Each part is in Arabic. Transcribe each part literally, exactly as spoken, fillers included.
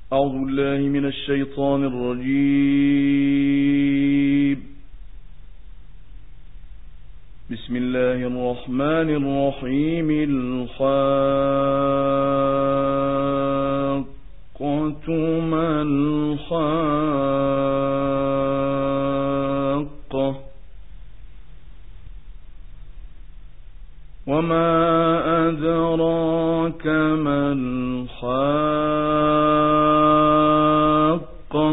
أعوذ بالله من الشيطان الرجيم. بسم الله الرحمن الرحيم. الحاقة ما الحاقة وما أدراك ما الحاقة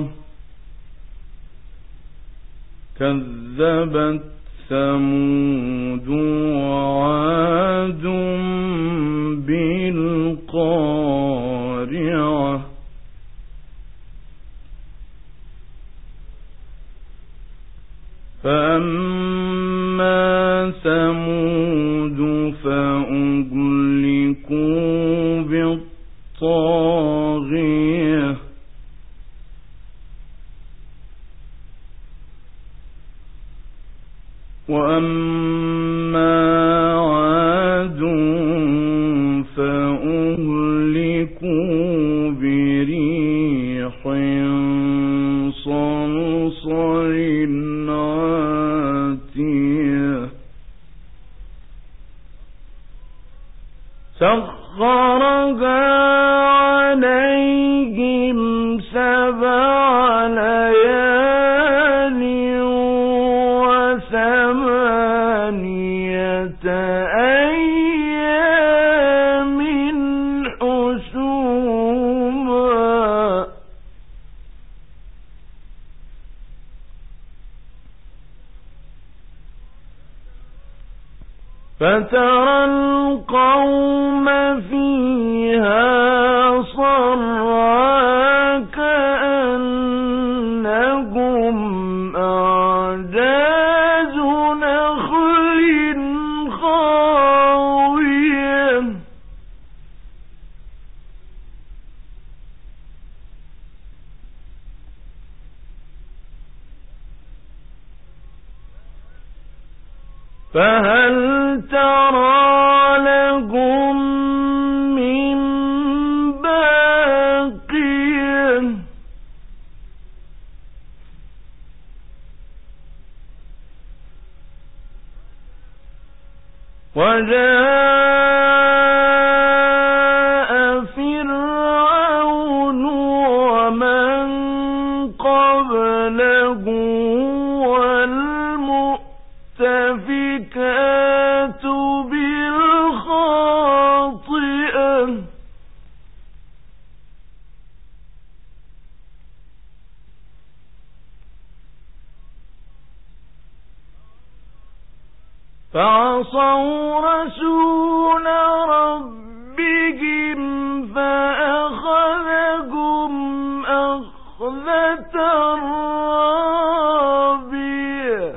كذبت ثمود وعاد بالقارعة فأما ثمود فأهلكوا بالطاغية وأما عاد فأهلكوا بريح صرصر عاتية سخرها عليهم سبع ليال وثمانية أيام حسوما فترى القوم فيها صرعى كأنهم أعجاز نخل خاوية فهل ترى لهم من باقية وجاء فرعون ومن قبله والمؤتفكات بالخاطئة فعصوا رسول ربهم فأخذهم أخذة رابية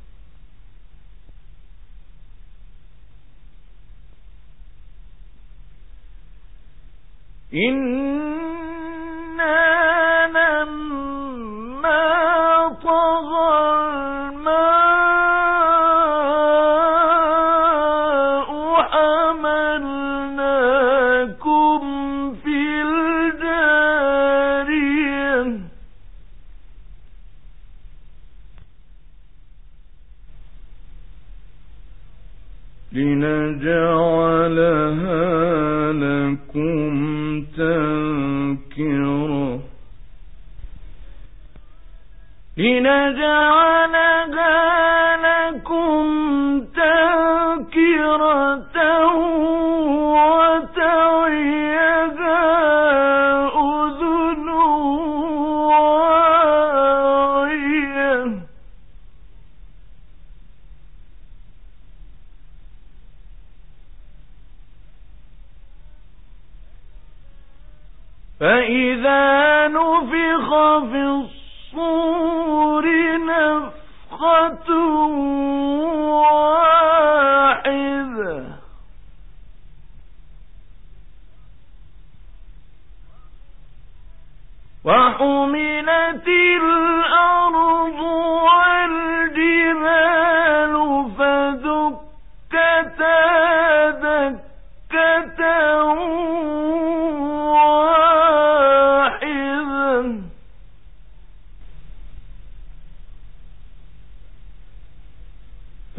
إنا لما طغى الماء حملناكم في الجارية لنجعلها لكم تذكرة لنجعلها لكم تذكرة وتعيها أذن واعية فإذا نفخ في الصور نفخة واحدة وحملت الأرض والجبال فدكتا دكة واحدة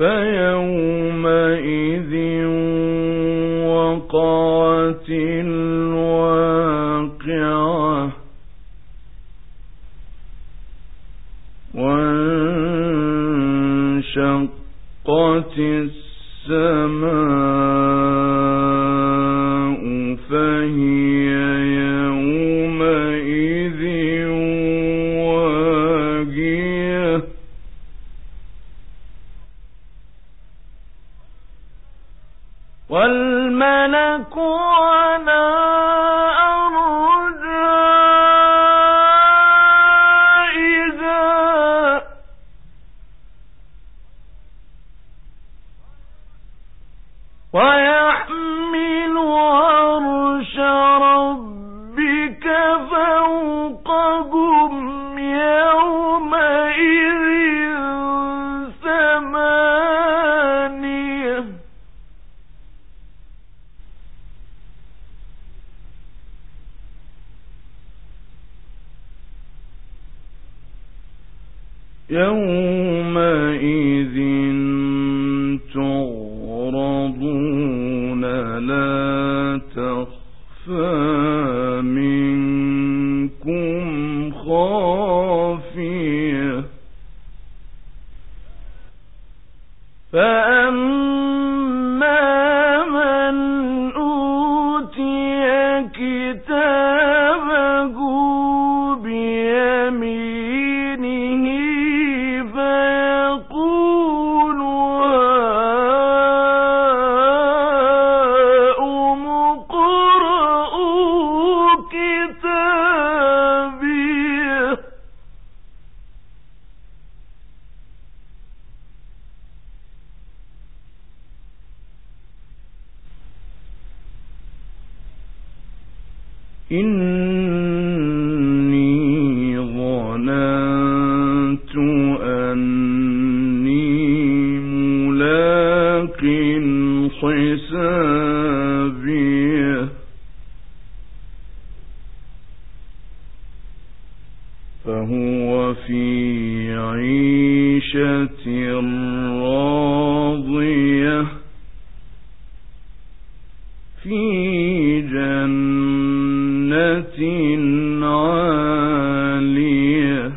فيومئذ وقعت الواقعة وانشقت السماء فهي يومئذ واهية والملك على أرجائها ويحمل عرش ربك فوقهم يومئذ ثمانية يومئذ تعرضون لا تخفى منكم خافية فأما من أوتي كتابه بيمينه فيقول هاؤم اقرءوا كتابيه إني ظننت أني ملاق حسابيه فهو في عيشة راضية في جنة عالية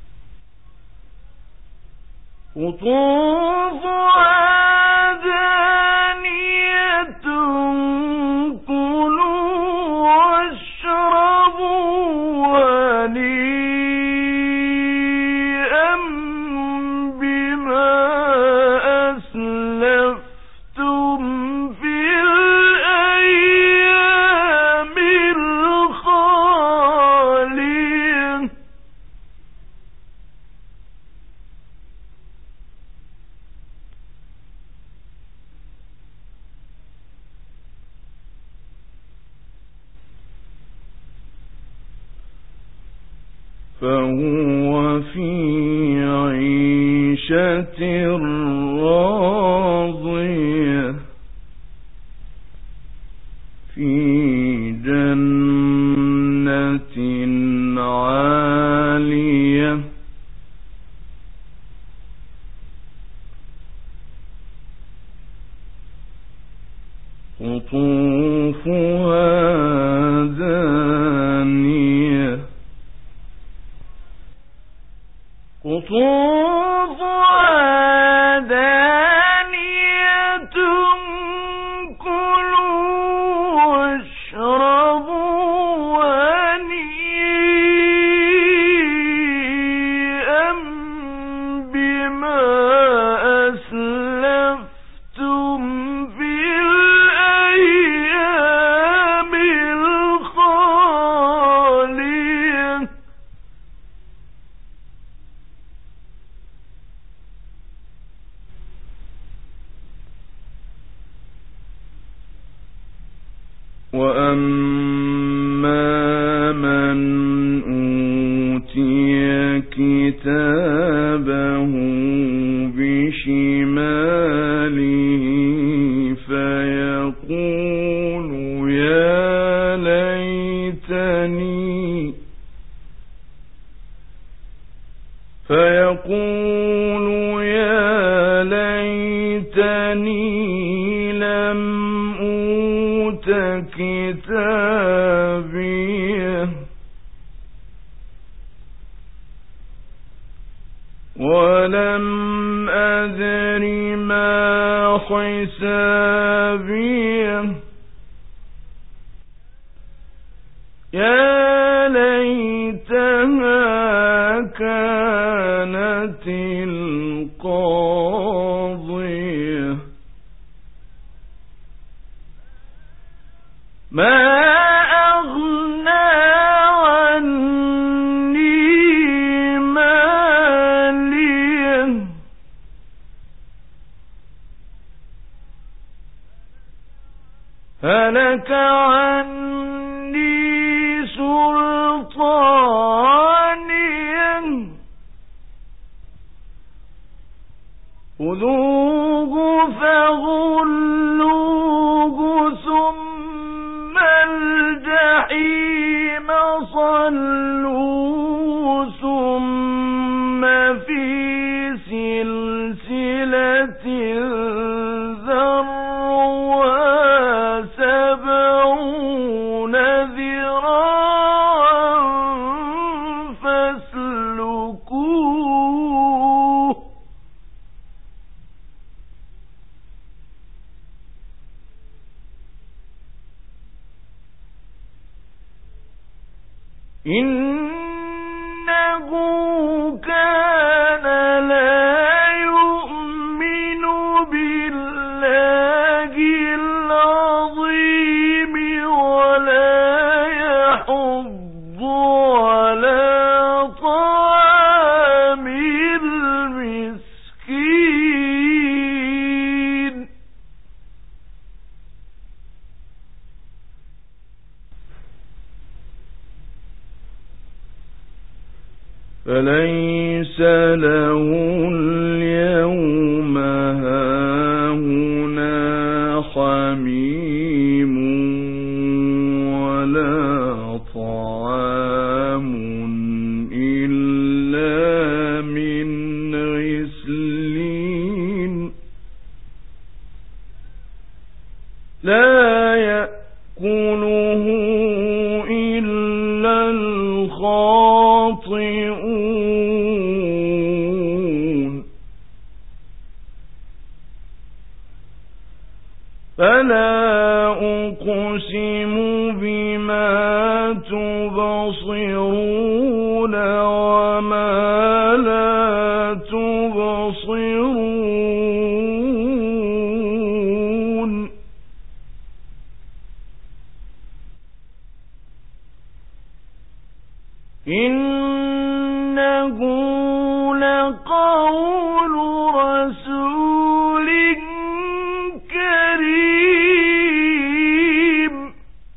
قطوفها دانية كلوا واشربوا هنيئا بما أسلفتم في الأيام الخالية فهو في عيشة راضية في جنة عالية قطوفها دانية قطوفها دانية كلوا واشربوا هنيئا بما أسلفتم في الأيام الخالية وأما من أوتي كتابه بشماله فيقول يا ليتني فيقول يا ليتني ليتني لم أوت كتابيه ولم أدر ما حسابيه يا ليتها كانت القاضية ما أغنى عني ماليه هلك عني سلطانيه خذوه فغلوه ثم الجحيم صلوه ثم في سلسلة ذرعها سبعون ذراعا فاسلكوه إنه كان لا يؤمن بالله العظيم ولا يحض على طعام المسكين فليس له اليوم هاهنا حميم ولا طعام إلا من غسلين لا يأكله إلا الخاطئون فلا أقسم بما تبصرون وما لا تبصرون إنه لقول رسول كريم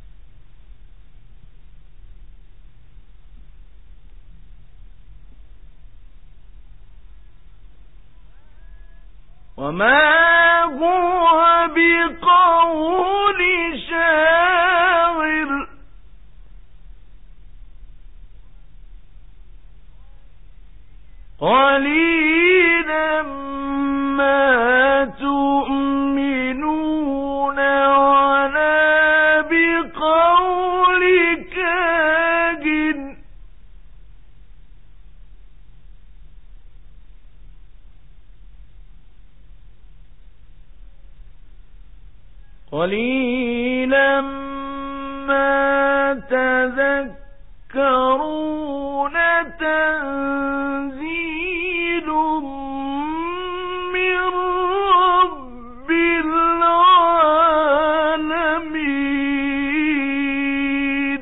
وما هو بقول شاعر قليلا ما تؤمنون ولا بقول كاهن قليلا ما تذكرون تنزيل من رب العالمين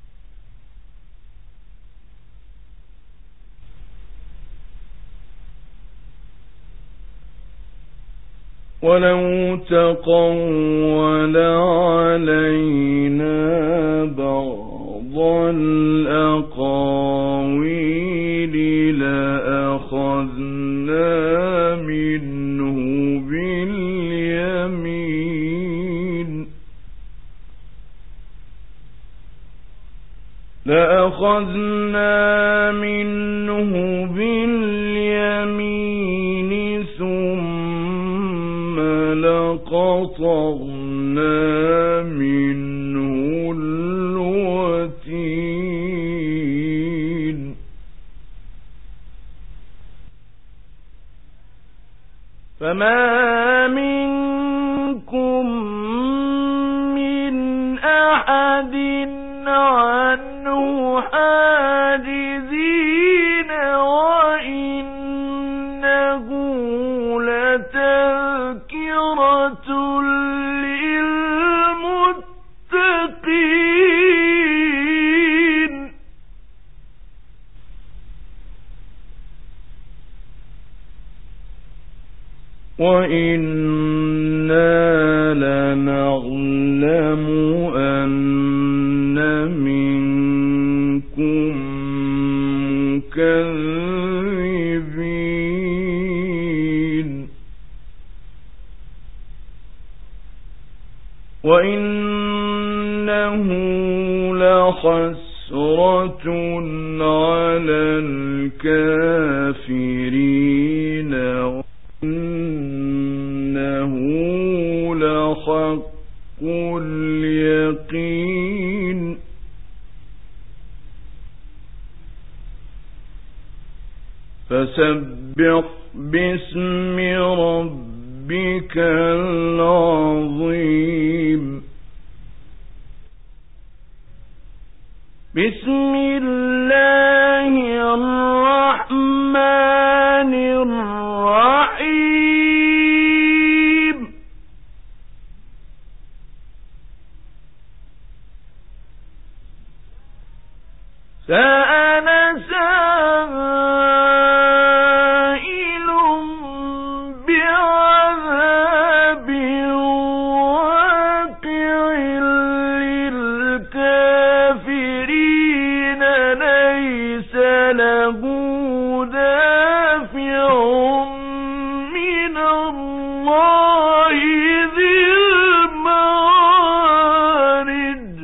ولو تقول علينا بعض الأقاويل لأخذنا منه باليمين لأخذنا منه باليمين ثم قطرنا منه الوتين فما منكم من أحد عنه حاجزين وإنه لتذكرة للمتقين وإنا لنعلم أن منكم مكذبين وإنه لحسرة على الكافرين وإنه لحق اليقين فسبح باسم ربك العظيم بسم الله الرحمن الرحيم سأل سائل بعذاب واقع للكافرين ليس له دافع من الله ذي المعارج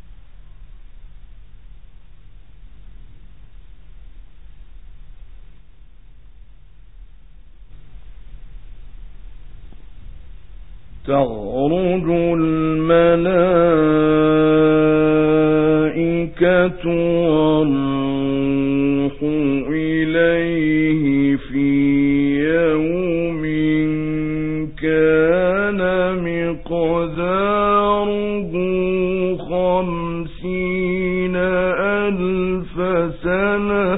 تعرج الملائكة والروح إليه في يوم كان مقداره خمسين ألف سنة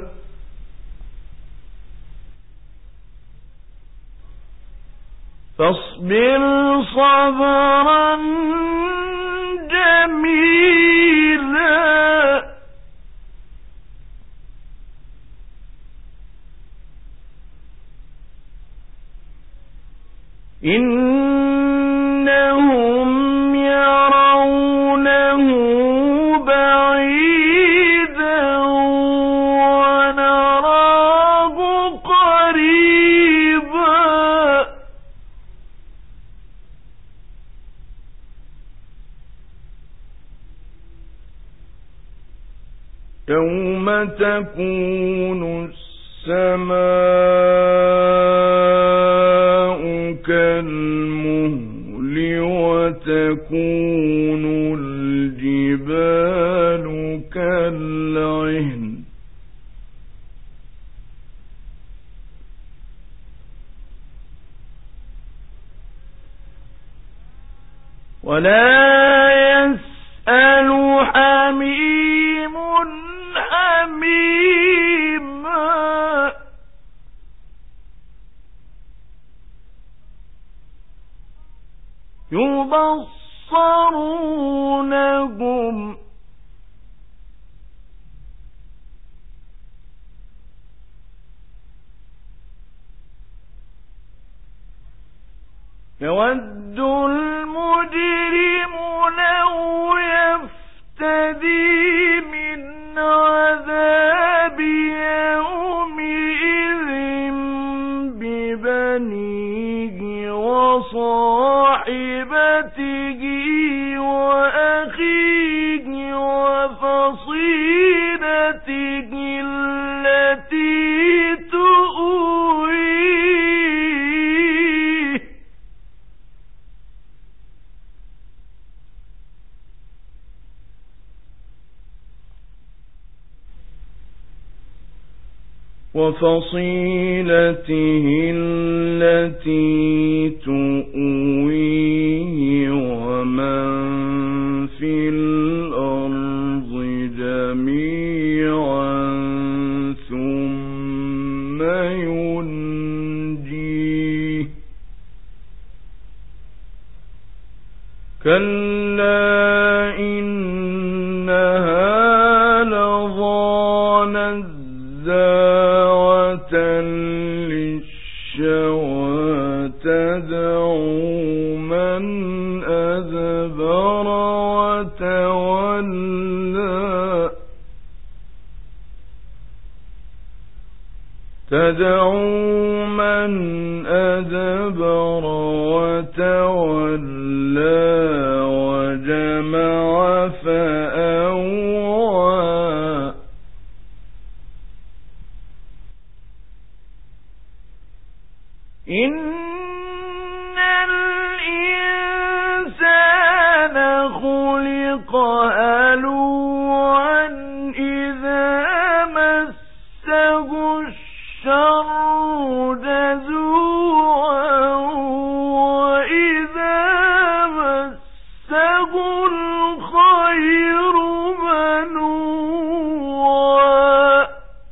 فاصبر صبرا جميلا إنهم يرونه بعيدا ونراه قريبا يوم تكون السماء كالمهل وتكون الجبال كالعهن ولا يسأل حميم حميما يبصرونهم يود المجرم لو يفتدي من عذاب يومئذ ببنيه وصاحبته وأخيه وفصيلته التي تؤويه وفصيلته التي تؤويه ومن في الأرض جميعا ثم ينجيه كلا إنها لظى نزاعة للشوى تدعو من أدبر وتولى تدعو من أدبر وتولى وجمع فأوعى إن الإنسان خلق هلوعا إذا مسه الشر جزوعا وإذا مسه الخير منوعا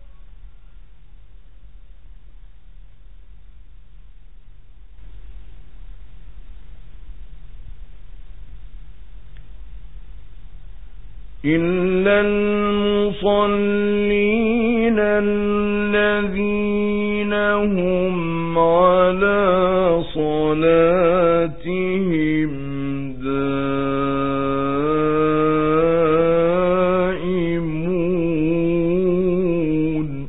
إلا المصلين الذين هم على صلاتهم دائمون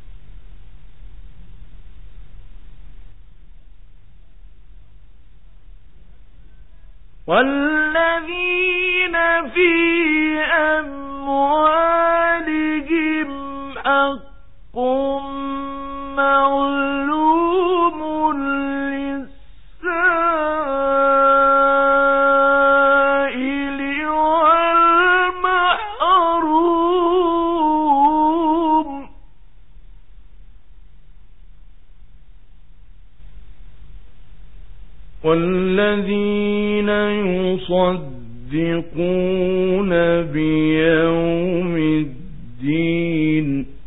والذين في أموالهم حق معلوم للسائل والمحروم والذين يصدقون بيوم الدين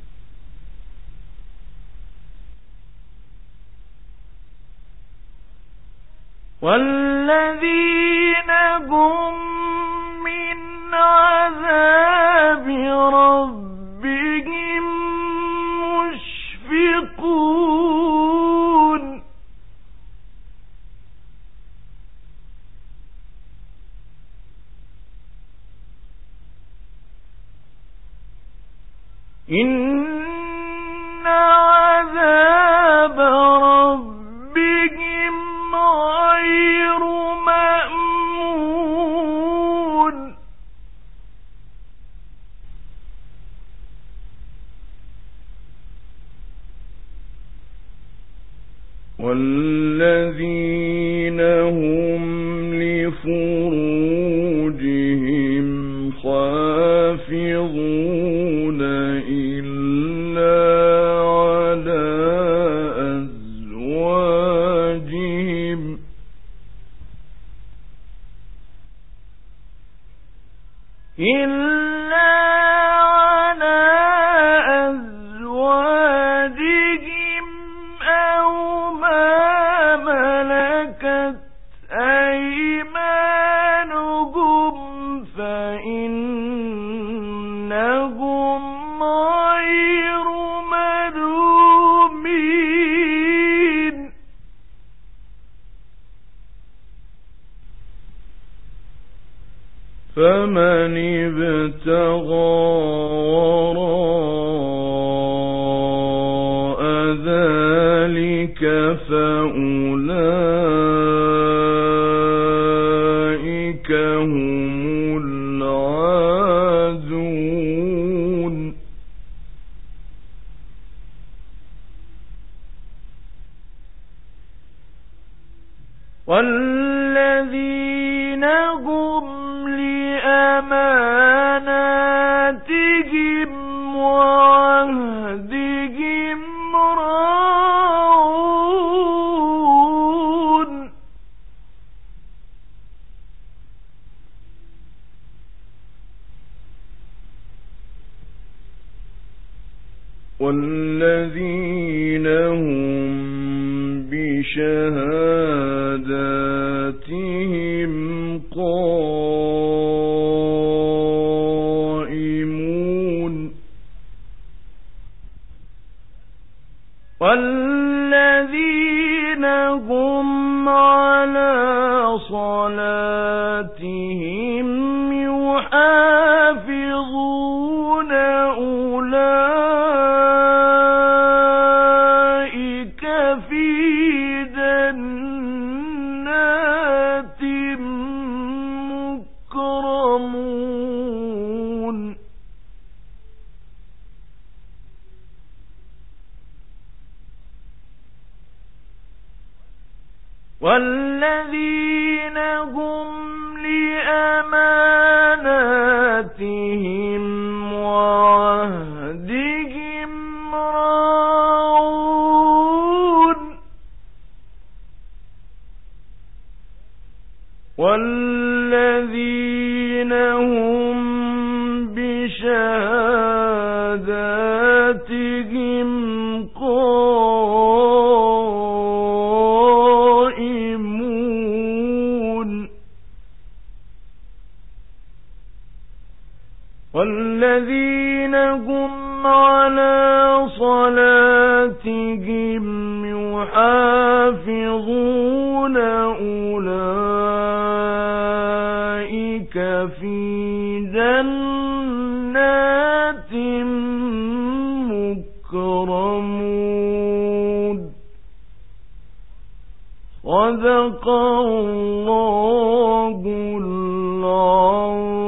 والذين هم من عذاب ربهم مشفقون إن عذاب ربهم غير مأمون والذين هم لفروجهم حافظون إلا على أزواجهم إلا على أزواجهم أو ما ملكت أيمانهم فإنهم غير ملومين فمن ابتغى وراء ذلك فأولئك هم العادون والذين هم لأماناتهم وعهدهم والذين هم بشهاداتهم قائمون والذين هم على صلاتهم يحافظون أولئك في جنات مكرمون والذين هم لأماناتهم وعهدهم راعون والذين هم بشهاداتهم قائمون والذين هم على صلاتهم يحافظون أولئك في جنات مكرمون صدق الله العظيم.